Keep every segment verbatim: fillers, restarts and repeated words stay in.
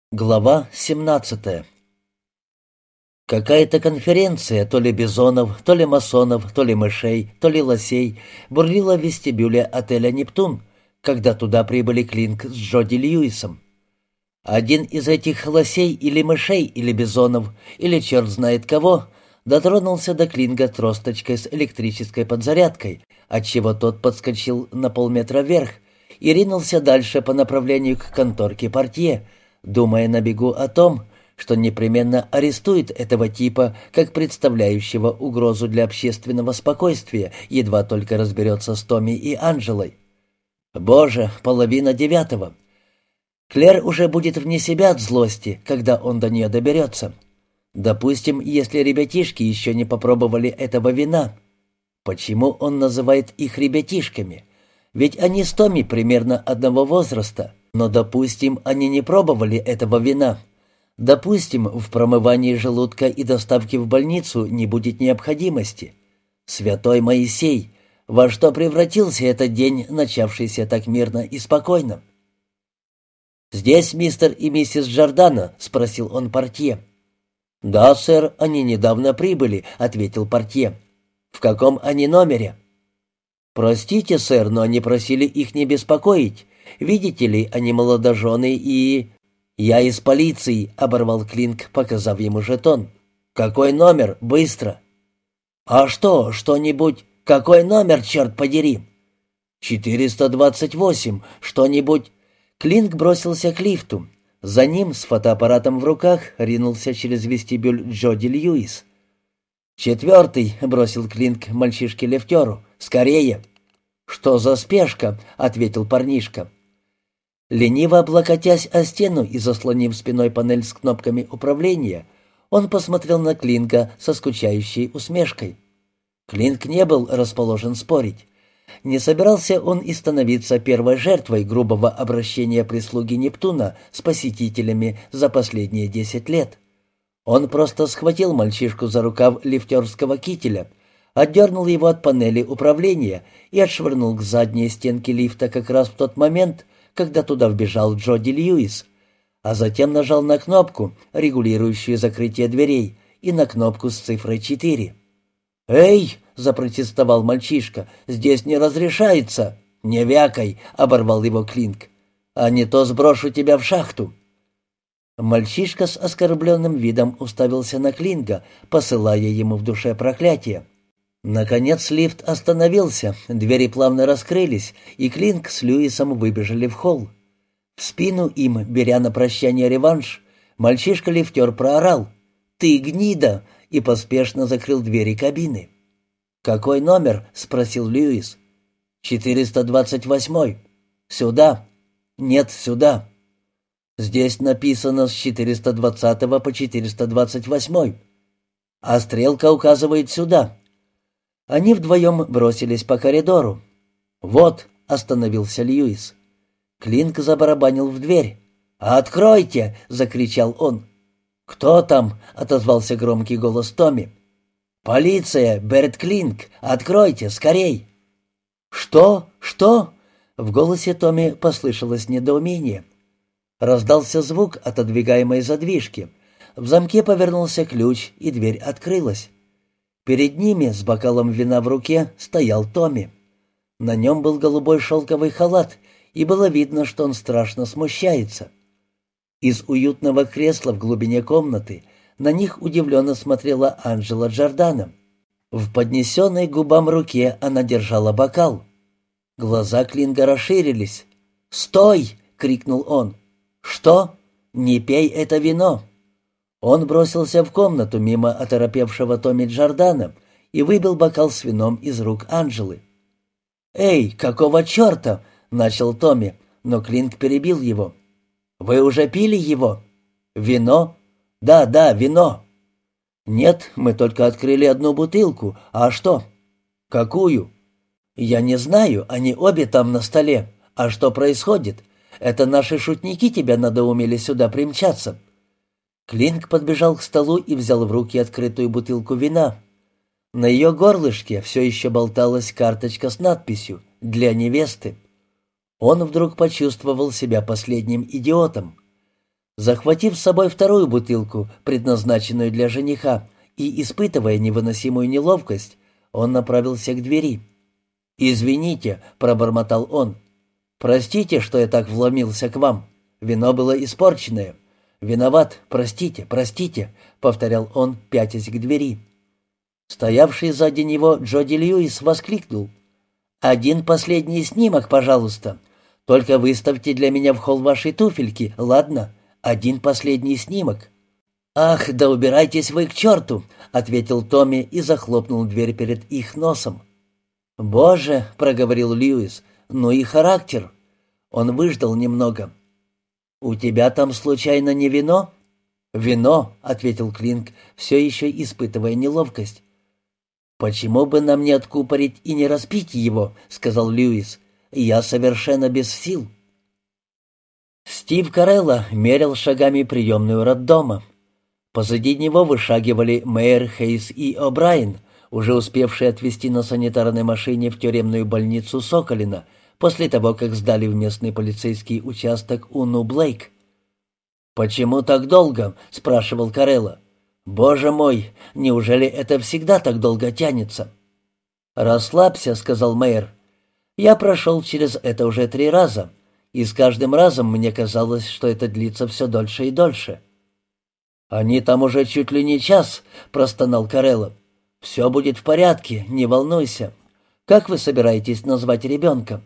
Глава семнадцатая. Какая-то конференция то ли бизонов, то ли масонов, то ли мышей, то ли лосей бурлила в вестибюле отеля «Нептун», когда туда прибыли Клинк с Джоди Льюисом. Один из этих лосей или мышей, или бизонов, или черт знает кого, дотронулся до Клинга тросточкой с электрической подзарядкой, отчего тот подскочил на полметра вверх и ринулся дальше по направлению к конторке портье, думая на бегу о том, что непременно арестует этого типа как представляющего угрозу для общественного спокойствия, едва только разберется с Томми и Анджелой. Боже, половина девятого. Клэр уже будет вне себя от злости, когда он до нее доберется. Допустим, если ребятишки еще не попробовали этого вина. Почему он называет их ребятишками? Ведь они с Томми примерно одного возраста. Но, допустим, они не пробовали этого вина. Допустим, в промывании желудка и доставке в больницу не будет необходимости. Святой Моисей, во что превратился этот день, начавшийся так мирно и спокойно? «Здесь мистер и миссис Джордано?» — спросил он портье. «Да, сэр, они недавно прибыли», — ответил портье. «В каком они номере?» «Простите, сэр, но они просили их не беспокоить. Видите ли, они молодожены и...» «Я из полиции», — оборвал Клинк, показав ему жетон. «Какой номер? Быстро!» «А что, что-нибудь? Какой номер, черт подери?» «четыреста двадцать восемь. Что-нибудь...» Клинк бросился к лифту. За ним, с фотоаппаратом в руках, ринулся через вестибюль Джоди Льюис. «Четвертый», — бросил Клинк мальчишке-лифтеру. «Скорее!» «Что за спешка?» — ответил парнишка. Лениво облокотясь о стену и заслонив спиной панель с кнопками управления, он посмотрел на Клинка со скучающей усмешкой. Клинк не был расположен спорить. Не собирался он и становиться первой жертвой грубого обращения прислуги «Нептуна» с посетителями за последние десять лет. Он просто схватил мальчишку за рукав лифтерского кителя, отдернул его от панели управления и отшвырнул к задней стенке лифта как раз в тот момент, когда туда вбежал Джоди Льюис, а затем нажал на кнопку, регулирующую закрытие дверей, и на кнопку с цифрой четыре. «Эй!» — запротестовал мальчишка. «Здесь не разрешается!» «Не вякай!» — оборвал его Клинк. «А не то сброшу тебя в шахту!» Мальчишка с оскорбленным видом уставился на Клинга, посылая ему в душе проклятие. Наконец лифт остановился, двери плавно раскрылись, и Клинк с Льюисом выбежали в холл. В спину им, беря на прощание реванш, мальчишка-лифтер проорал: «Ты гнида!» и поспешно закрыл двери кабины. «Какой номер?» — спросил Льюис. «четыреста двадцать восемь. Сюда?» «Нет, сюда». «Здесь написано с четыреста двадцатого по четыреста двадцать восемь. А стрелка указывает сюда». Они вдвоем бросились по коридору. «Вот», — остановился Льюис. Клинк забарабанил в дверь. «Откройте!» — закричал он. «Кто там?» — отозвался громкий голос Томми. «Полиция! Берт Клинк! Откройте! Скорей!» «Что? Что?» — в голосе Томми послышалось недоумение. Раздался звук отодвигаемой задвижки. В замке повернулся ключ, и дверь открылась. Перед ними, с бокалом вина в руке, стоял Томми. На нем был голубой шелковый халат, и было видно, что он страшно смущается. Из уютного кресла в глубине комнаты на них удивленно смотрела Анджела Джордано. В поднесенной к губам руке она держала бокал. Глаза Клинга расширились. «Стой!» — крикнул он. «Что? Не пей это вино!» Он бросился в комнату мимо оторопевшего Томми Джордано и выбил бокал с вином из рук Анджелы. «Эй, какого черта?» — начал Томми, но Клинк перебил его. «Вы уже пили его?» «Вино?» «Да, да, вино». «Нет, мы только открыли одну бутылку. А что?» «Какую?» «Я не знаю, они обе там на столе. А что происходит? Это наши шутники тебя надоумили сюда примчаться». Клинк подбежал к столу и взял в руки открытую бутылку вина. На ее горлышке все еще болталась карточка с надписью «Для невесты». Он вдруг почувствовал себя последним идиотом. Захватив с собой вторую бутылку, предназначенную для жениха, и испытывая невыносимую неловкость, он направился к двери. «Извините», — пробормотал он. «Простите, что я так вломился к вам. Вино было испорченное. Виноват, простите, простите», — повторял он, пятясь к двери. Стоявший сзади него Джоди Льюис воскликнул: «Один последний снимок, пожалуйста. Только выставьте для меня в холл ваши туфельки, ладно? Один последний снимок». «Ах, да убирайтесь вы к черту!» — ответил Томми и захлопнул дверь перед их носом. «Боже!» — проговорил Льюис. «Ну и характер!» Он выждал немного. «У тебя там случайно не вино?» «Вино», — ответил Клинк, все еще испытывая неловкость. «Почему бы нам не откупорить и не распить его?» — сказал Льюис. «Я совершенно без сил». Стив Карелла мерил шагами приемную роддома. Позади него вышагивали Мэйр, Хейс и О'Брайен, уже успевшие отвезти на санитарной машине в тюремную больницу Соколина после того, как сдали в местный полицейский участок Уну Блейк. «Почему так долго?» — спрашивал Карелла. «Боже мой, неужели это всегда так долго тянется?» «Расслабься», — сказал Мэйр. «Я прошел через это уже три раза, и с каждым разом мне казалось, что это длится все дольше и дольше». «Они там уже чуть ли не час», — простонал Карелла. «Все будет в порядке, не волнуйся. Как вы собираетесь назвать ребенка?»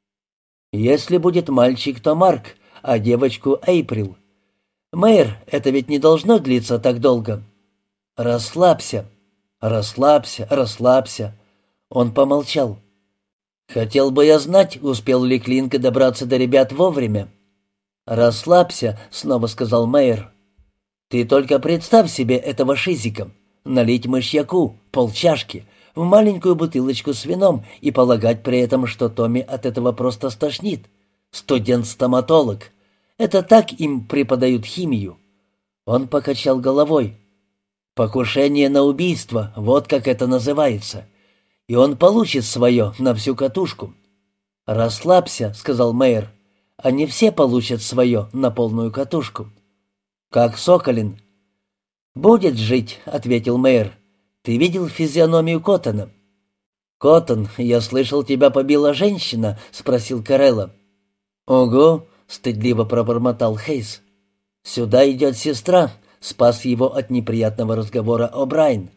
«Если будет мальчик, то Марк, а девочку — Эйприл. Мэйр, это ведь не должно длиться так долго». «Расслабься, расслабься, расслабься». Он помолчал. «Хотел бы я знать, успел ли Клинк добраться до ребят вовремя». «Расслабься», — снова сказал Мэйр. «Ты только представь себе этого шизика. Налить мышьяку, полчашки, в маленькую бутылочку с вином и полагать при этом, что Томми от этого просто стошнит. Студент-стоматолог. Это так им преподают химию». Он покачал головой. «Покушение на убийство, вот как это называется. И он получит свое на всю катушку». «Расслабься», — сказал Мэйр. «Они все получат свое на полную катушку». «Как Соколин?» «Будет жить», — ответил Мэйр. «Ты видел физиономию Коттона?» «Коттон, я слышал, тебя побила женщина?» — спросил Карелла. «Ого», — стыдливо пробормотал Хейс. «Сюда идет сестра», — спас его от неприятного разговора О'Брайен.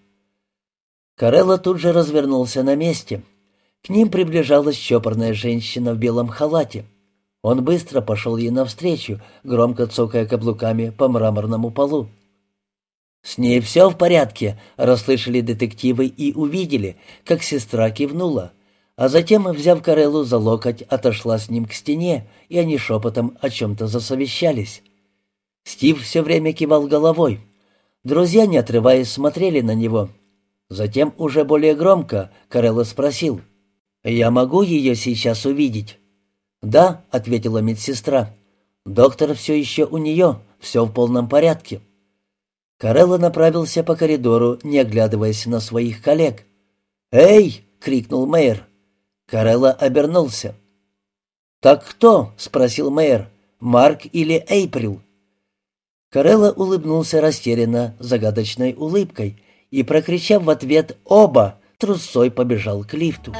Карелла тут же развернулся на месте. К ним приближалась чопорная женщина в белом халате. Он быстро пошел ей навстречу, громко цокая каблуками по мраморному полу. «С ней все в порядке», — расслышали детективы и увидели, как сестра кивнула, а затем, взяв Кареллу за локоть, отошла с ним к стене, и они шепотом о чем-то засовещались. Стив все время кивал головой. Друзья, не отрываясь, смотрели на него. Затем уже более громко Карелла спросил: «Я могу ее сейчас увидеть?» «Да», — ответила медсестра. «Доктор все еще у нее, все в полном порядке». Карелла направился по коридору, не оглядываясь на своих коллег. «Эй!» — крикнул Мэйр. Карелла обернулся. «Так кто?» — спросил Мэйр. «Марк или Эйприл?» Карелла улыбнулся растерянно, загадочной улыбкой, и, прокричав в ответ «Оба!», трусцой побежал к лифту.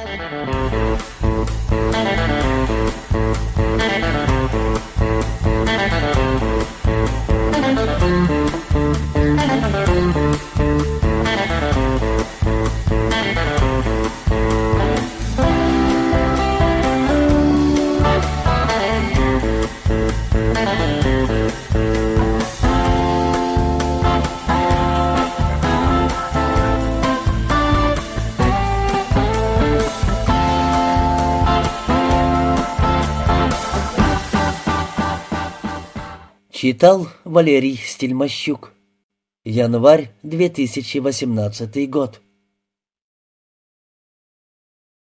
Читал Валерий Стельмощук. Январь две тысячи восемнадцатый год.